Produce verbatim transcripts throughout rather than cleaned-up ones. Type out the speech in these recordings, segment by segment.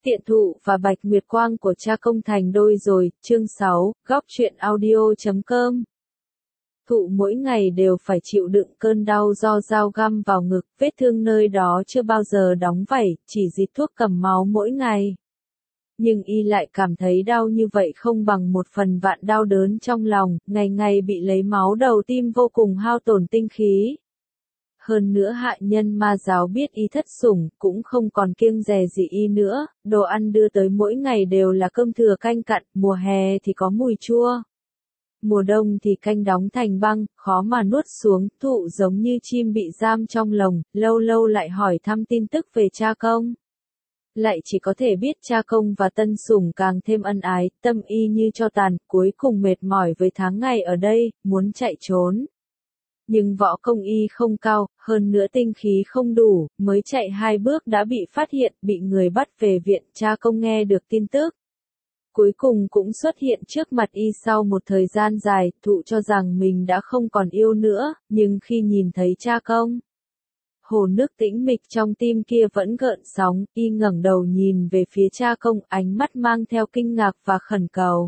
Tiện Thụ và Bạch Nguyệt Quang của cha công thành đôi rồi, chương sáu, góc truyện audio chấm com. Thụ mỗi ngày đều phải chịu đựng cơn đau do dao găm vào ngực, vết thương nơi đó chưa bao giờ đóng vảy, chỉ rít thuốc cầm máu mỗi ngày. Nhưng y lại cảm thấy đau như vậy không bằng một phần vạn đau đớn trong lòng, ngày ngày bị lấy máu đầu tim vô cùng hao tổn tinh khí. Hơn nữa hạ nhân ma giáo biết y thất sủng, cũng không còn kiêng dè gì y nữa, đồ ăn đưa tới mỗi ngày đều là cơm thừa canh cặn, mùa hè thì có mùi chua. Mùa đông thì canh đóng thành băng, khó mà nuốt xuống, Thụ giống như chim bị giam trong lồng, lâu lâu lại hỏi thăm tin tức về cha công. Lại chỉ có thể biết cha công và tân sủng càng thêm ân ái, tâm y như cho tàn, cuối cùng mệt mỏi với tháng ngày ở đây, muốn chạy trốn. Nhưng võ công y không cao, hơn nữa tinh khí không đủ, mới chạy hai bước đã bị phát hiện, bị người bắt về viện, cha công nghe được tin tức. Cuối cùng cũng xuất hiện trước mặt y sau một thời gian dài, Thụ cho rằng mình đã không còn yêu nữa, nhưng khi nhìn thấy cha công, hồ nước tĩnh mịch trong tim kia vẫn gợn sóng, y ngẩng đầu nhìn về phía cha công, ánh mắt mang theo kinh ngạc và khẩn cầu.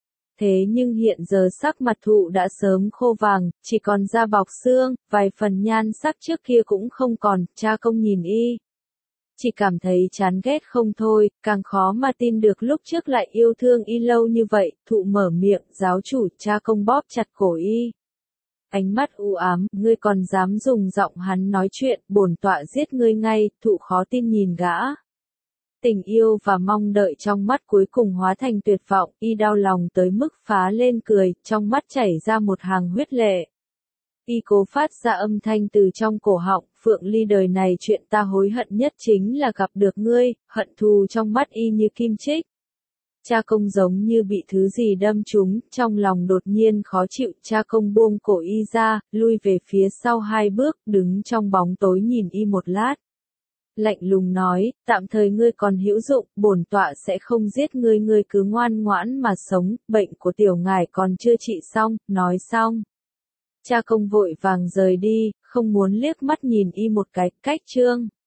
Thế nhưng hiện giờ sắc mặt Thụ đã sớm khô vàng, chỉ còn da bọc xương, vài phần nhan sắc trước kia cũng không còn, cha công nhìn y. Chỉ cảm thấy chán ghét không thôi, càng khó mà tin được lúc trước lại yêu thương y lâu như vậy, Thụ mở miệng, giáo chủ, cha công bóp chặt cổ y. Ánh mắt u ám, ngươi còn dám dùng giọng hắn nói chuyện, bổn tọa giết ngươi ngay, Thụ khó tin nhìn gã. Tình yêu và mong đợi trong mắt cuối cùng hóa thành tuyệt vọng, y đau lòng tới mức phá lên cười, trong mắt chảy ra một hàng huyết lệ. Y cố phát ra âm thanh từ trong cổ họng, Phượng Ly đời này chuyện ta hối hận nhất chính là gặp được ngươi, hận thù trong mắt y như kim chích. Cha công giống như bị thứ gì đâm trúng, trong lòng đột nhiên khó chịu, cha công buông cổ y ra, lui về phía sau hai bước, đứng trong bóng tối nhìn y một lát. Lạnh lùng nói, tạm thời ngươi còn hữu dụng, bổn tọa sẽ không giết ngươi, ngươi cứ ngoan ngoãn mà sống, bệnh của tiểu ngài còn chưa trị xong, nói xong. Cha công vội vàng rời đi, không muốn liếc mắt nhìn y một cái, cách chương.